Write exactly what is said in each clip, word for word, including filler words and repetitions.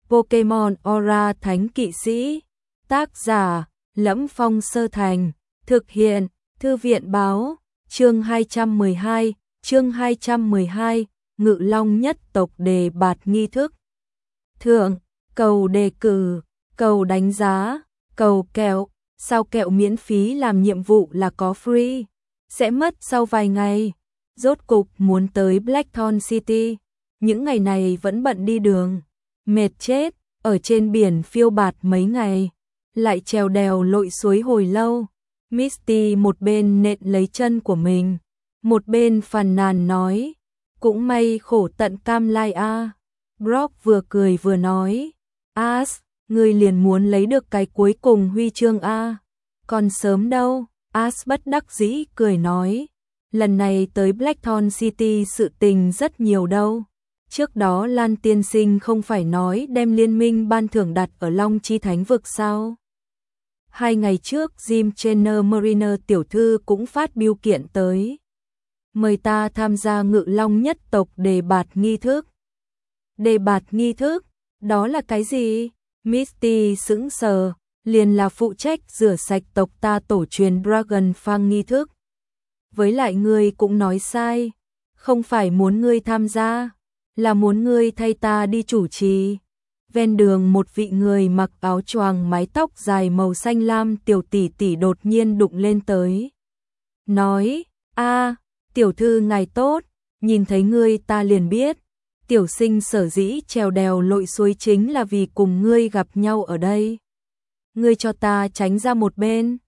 Pokemon Aura Thánh Kỵ Sĩ. Tác giả Lẫm Phong Sơ Thành. Thực hiện Thư viện Báo. Chương hai trăm mười hai, chương hai trăm mười hai, Ngự Long nhất tộc đề bạt nghi thức. Thượng, cầu đề cử, cầu đánh giá, cầu kẹo, sao kẹo miễn phí làm nhiệm vụ là có free, sẽ mất sau vài ngày. Rốt cục muốn tới Blackthorn City, những ngày này vẫn bận đi đường, mệt chết, ở trên biển phiêu bạt mấy ngày, lại trèo đèo lội suối hồi lâu. Misty một bên nện lấy chân của mình, một bên phàn nàn nói, cũng may khổ tận cam lai a. Brock vừa cười vừa nói, Ash, ngươi liền muốn lấy được cái cuối cùng huy chương a. Còn sớm đâu. Ash bất đắc dĩ cười nói, lần này tới Blackthorn City sự tình rất nhiều đâu. Trước đó Lan tiên sinh không phải nói đem liên minh ban thưởng đặt ở Long Chi Thánh Vực sao? Hai ngày trước Jim Chenner Mariner tiểu thư cũng phát biêu kiện tới, mời ta tham gia Ngự Long nhất tộc đề bạt nghi thức. Đề bạt nghi thức? Đó là cái gì? Misty sững sờ, liền là phụ trách rửa sạch tộc ta tổ truyền Dragon Fang nghi thức. Với lại ngươi cũng nói sai, không phải muốn ngươi tham gia, là muốn ngươi thay ta đi chủ trì. Ven đường một vị người mặc áo choàng mái tóc dài màu xanh lam tiểu tỷ tỷ đột nhiên đụng lên tới. Nói, a, tiểu thư ngài tốt, nhìn thấy ngươi ta liền biết, tiểu sinh sở dĩ trèo đèo lội suối chính là vì cùng ngươi gặp nhau ở đây. Ngươi cho ta tránh ra một bên.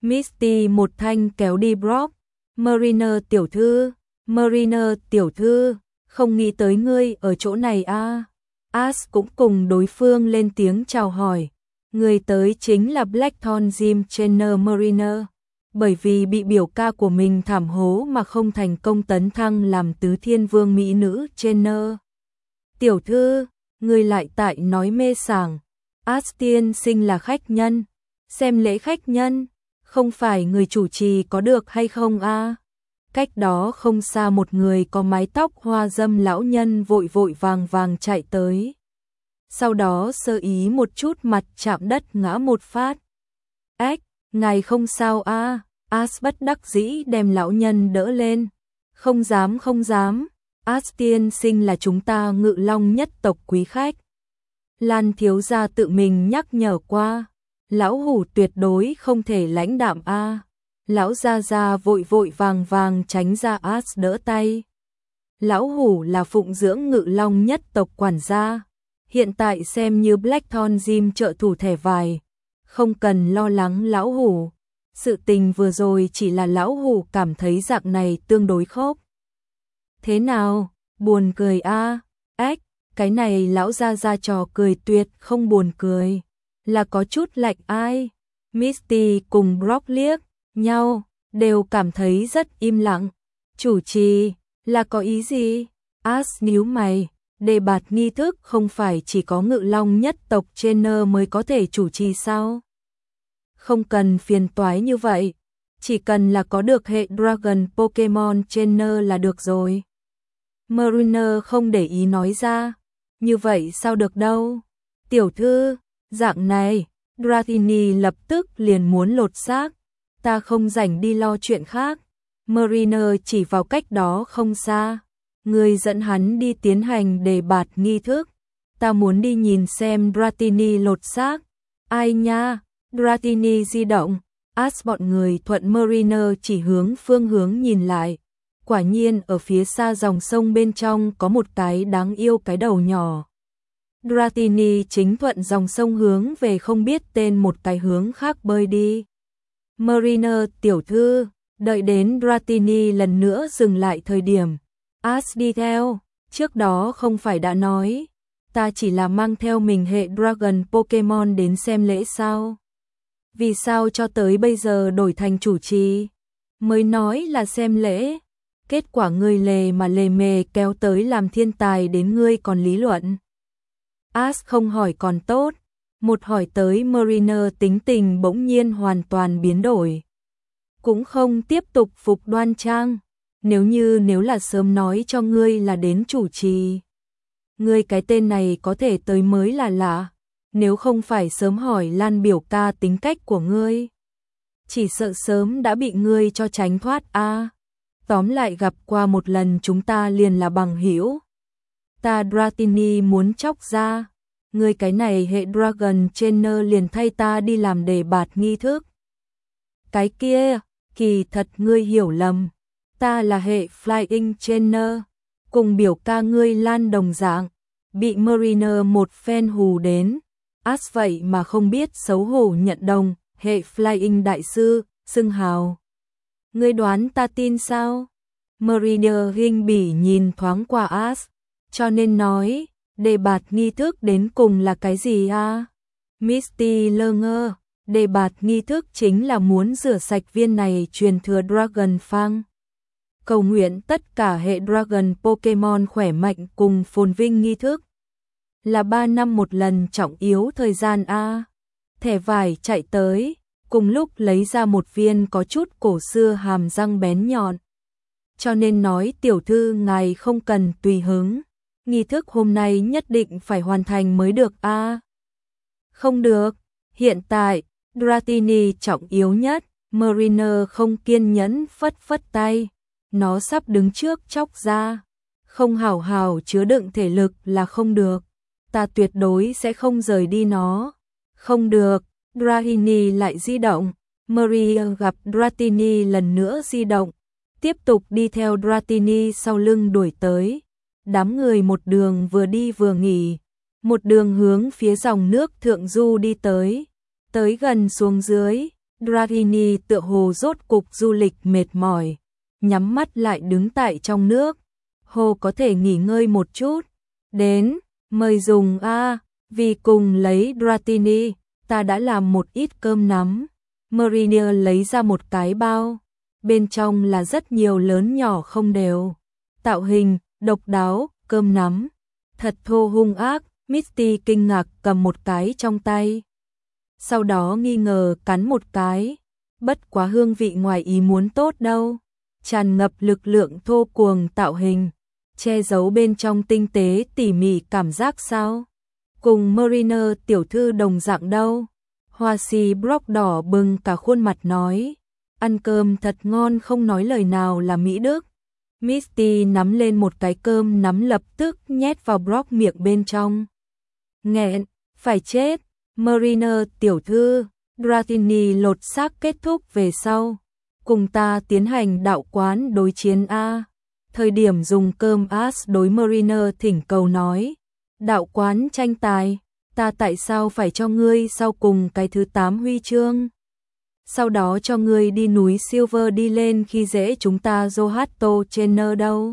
Misty một thanh kéo đi Brock. Mariner tiểu thư, Mariner tiểu thư, không nghĩ tới ngươi ở chỗ này a. À. Ash cũng cùng đối phương lên tiếng chào hỏi. Người tới chính là Blackthorn Jim Chenner Mariner. Bởi vì bị biểu ca của mình thảm hố mà không thành công tấn thăng làm tứ thiên vương mỹ nữ Chenner. Tiểu thư, người lại tại nói mê sảng. Ash tiên sinh là khách nhân. Xem lễ khách nhân, không phải người chủ trì có được hay không a? À? Cách đó không xa một người có mái tóc hoa dâm lão nhân vội vội vàng vàng chạy tới. Sau đó sơ ý một chút mặt chạm đất ngã một phát. Ếch, ngài không sao a? À? Ash bất đắc dĩ đem lão nhân đỡ lên. Không dám không dám, Ash tiên sinh là chúng ta Ngự Long nhất tộc quý khách. Lan thiếu gia tự mình nhắc nhở qua, lão hủ tuyệt đối không thể lãnh đạm a. À. Lão gia gia vội vội vàng vàng tránh ra Ash đỡ tay. Lão hủ là phụng dưỡng Ngự Long nhất tộc quản gia, hiện tại xem như Blackthorn Gym trợ thủ thẻ vải, không cần lo lắng lão hủ. Sự tình vừa rồi chỉ là lão hủ cảm thấy dạng này tương đối khốc. Thế nào, buồn cười a? À? Ếch, cái này lão gia gia trò cười tuyệt không buồn cười, là có chút lạnh ai. Misty cùng Brock liếc nhau, đều cảm thấy rất im lặng. Chủ trì, là có ý gì? Ash nhíu mày, đề bạt nghi thức không phải chỉ có Ngự Long nhất tộc Chenner mới có thể chủ trì sao? Không cần phiền toái như vậy, chỉ cần là có được hệ Dragon Pokemon Chenner là được rồi. Mariner không để ý nói ra, như vậy sao được đâu? Tiểu thư, dạng này, Dratini lập tức liền muốn lột xác. Ta không rảnh đi lo chuyện khác. Mariner chỉ vào cách đó không xa. Người dẫn hắn đi tiến hành đề bạt nghi thức. Ta muốn đi nhìn xem Dratini lột xác. Ai nha? Dratini di động. Ash bọn người thuận Mariner chỉ hướng phương hướng nhìn lại. Quả nhiên ở phía xa dòng sông bên trong có một cái đáng yêu cái đầu nhỏ. Dratini chính thuận dòng sông hướng về không biết tên một cái hướng khác bơi đi. Mariner tiểu thư, đợi đến Dratini lần nữa dừng lại thời điểm. Ash đi theo, trước đó không phải đã nói, ta chỉ là mang theo mình hệ Dragon Pokemon đến xem lễ sao? Vì sao cho tới bây giờ đổi thành chủ trì? Mới nói là xem lễ, kết quả ngươi lề mà lề mề kéo tới làm thiên tài đến ngươi còn lý luận. Ash không hỏi còn tốt. Một hỏi tới Mariner tính tình bỗng nhiên hoàn toàn biến đổi. Cũng không tiếp tục phục đoan trang. Nếu như nếu là sớm nói cho ngươi là đến chủ trì. Ngươi cái tên này có thể tới mới là lạ, nếu không phải sớm hỏi Lan biểu ca tính cách của ngươi, chỉ sợ sớm đã bị ngươi cho tránh thoát a. À. Tóm lại gặp qua một lần chúng ta liền là bằng hữu. Ta Dratini muốn chóc ra, ngươi cái này hệ Dragon Trainer liền thay ta đi làm đề bạt nghi thức. Cái kia, kỳ thật ngươi hiểu lầm, ta là hệ Flying Trainer, cùng biểu ca ngươi Lan đồng dạng, bị Mariner một phen hù đến, As vậy mà không biết xấu hổ nhận đồng, hệ Flying đại sư, xưng hào. Ngươi đoán ta tin sao? Mariner hình bỉ nhìn thoáng qua As, cho nên nói, đề bạt nghi thức đến cùng là cái gì à? Misty lơ ngơ, đề bạt nghi thức chính là muốn rửa sạch viên này truyền thừa Dragon Fang. Cầu nguyện tất cả hệ Dragon Pokemon khỏe mạnh cùng phồn vinh nghi thức. Là ba năm một lần trọng yếu thời gian a. Thẻ vải chạy tới, cùng lúc lấy ra một viên có chút cổ xưa hàm răng bén nhọn. Cho nên nói tiểu thư ngài không cần tùy hứng, nghi thức hôm nay nhất định phải hoàn thành mới được a. Không được, hiện tại, Dratini trọng yếu nhất, Mariner không kiên nhẫn phất phất tay, nó sắp đứng trước chóc ra, không hảo hảo chứa đựng thể lực là không được, ta tuyệt đối sẽ không rời đi nó. Không được, Dratini lại di động, Maria gặp Dratini lần nữa di động, tiếp tục đi theo Dratini sau lưng đuổi tới. Đám người một đường vừa đi vừa nghỉ, một đường hướng phía dòng nước thượng du đi tới. Tới gần xuống dưới, Dratini tựa hồ rốt cục du lịch mệt mỏi, nhắm mắt lại đứng tại trong nước. Hồ có thể nghỉ ngơi một chút. Đến, mời dùng a, vì cùng lấy Dratini, ta đã làm một ít cơm nắm. Mariner lấy ra một cái bao, bên trong là rất nhiều lớn nhỏ không đều. Tạo hình, độc đáo, cơm nắm, thật thô hung ác. Misty kinh ngạc cầm một cái trong tay. Sau đó nghi ngờ cắn một cái, bất quá hương vị ngoài ý muốn tốt đâu, tràn ngập lực lượng thô cuồng tạo hình, che giấu bên trong tinh tế tỉ mỉ cảm giác sao? Cùng Mariner tiểu thư đồng dạng đâu? Hoa si Brock đỏ bừng cả khuôn mặt nói, ăn cơm thật ngon không nói lời nào là Mỹ Đức. Misty nắm lên một cái cơm nắm lập tức nhét vào Brock miệng bên trong. Nghẹn, phải chết. Mariner tiểu thư, Dratini lột xác kết thúc về sau, cùng ta tiến hành đạo quán đối chiến a. Thời điểm dùng cơm As đối Mariner thỉnh cầu nói, đạo quán tranh tài, ta tại sao phải cho ngươi sau cùng cái thứ tám huy chương? Sau đó cho ngươi đi núi Silver đi lên khi dễ chúng ta Zohato Trainer đâu?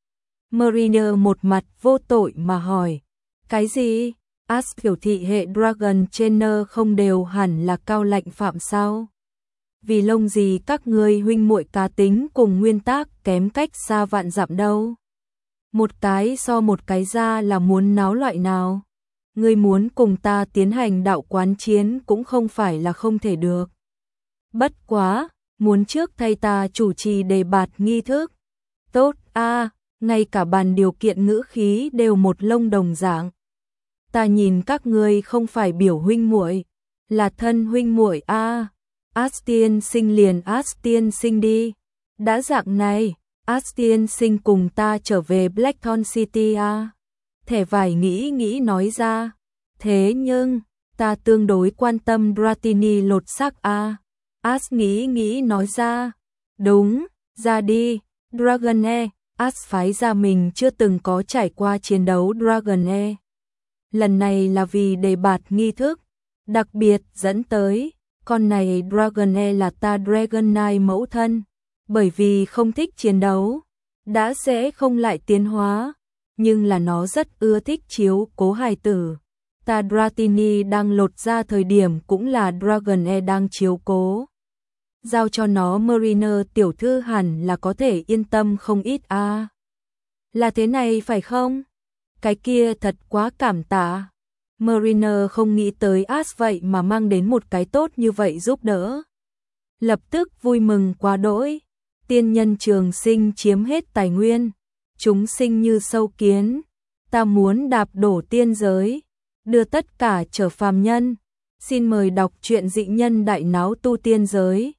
Mariner một mặt vô tội mà hỏi, cái gì? As biểu thị hệ Dragon Trainer không đều hẳn là cao lãnh phạm sao? Vì lông gì các ngươi huynh muội cá tính cùng nguyên tắc kém cách xa vạn dặm đâu? Một cái so một cái ra là muốn náo loại nào? Ngươi muốn cùng ta tiến hành đạo quán chiến cũng không phải là không thể được. Bất quá, muốn trước thay ta chủ trì đề bạt nghi thức. Tốt a, ngay cả bàn điều kiện ngữ khí đều một lông đồng dạng. Ta nhìn các ngươi không phải biểu huynh muội, là thân huynh muội a. Astian sinh liền Astian sinh đi. Đã dạng này, Astian sinh cùng ta trở về Blackthorn City a. Thẻ vải nghĩ nghĩ nói ra. Thế nhưng, ta tương đối quan tâm Dratini lột xác a. As nghĩ nghĩ nói ra. Đúng, ra đi, Dragonair. As phái ra mình chưa từng có trải qua chiến đấu Dragonair. Lần này là vì đề bạt nghi thức, đặc biệt dẫn tới, con này Dragonair là ta Dragonite mẫu thân, bởi vì không thích chiến đấu, đã sẽ không lại tiến hóa, nhưng là nó rất ưa thích chiếu cố hài tử. Ta Dratini đang lột ra thời điểm cũng là Dragonair đang chiếu cố. Giao cho nó Mariner tiểu thư hẳn là có thể yên tâm không ít a. À. Là thế này phải không? Cái kia thật quá cảm tạ. Mariner không nghĩ tới As vậy mà mang đến một cái tốt như vậy giúp đỡ. Lập tức vui mừng quá đỗi. Tiên nhân trường sinh chiếm hết tài nguyên. Chúng sinh như sâu kiến. ta muốn đạp đổ tiên giới, đưa tất cả trở phàm nhân. Xin mời đọc truyện Dị Nhân Đại Náo Tu Tiên Giới.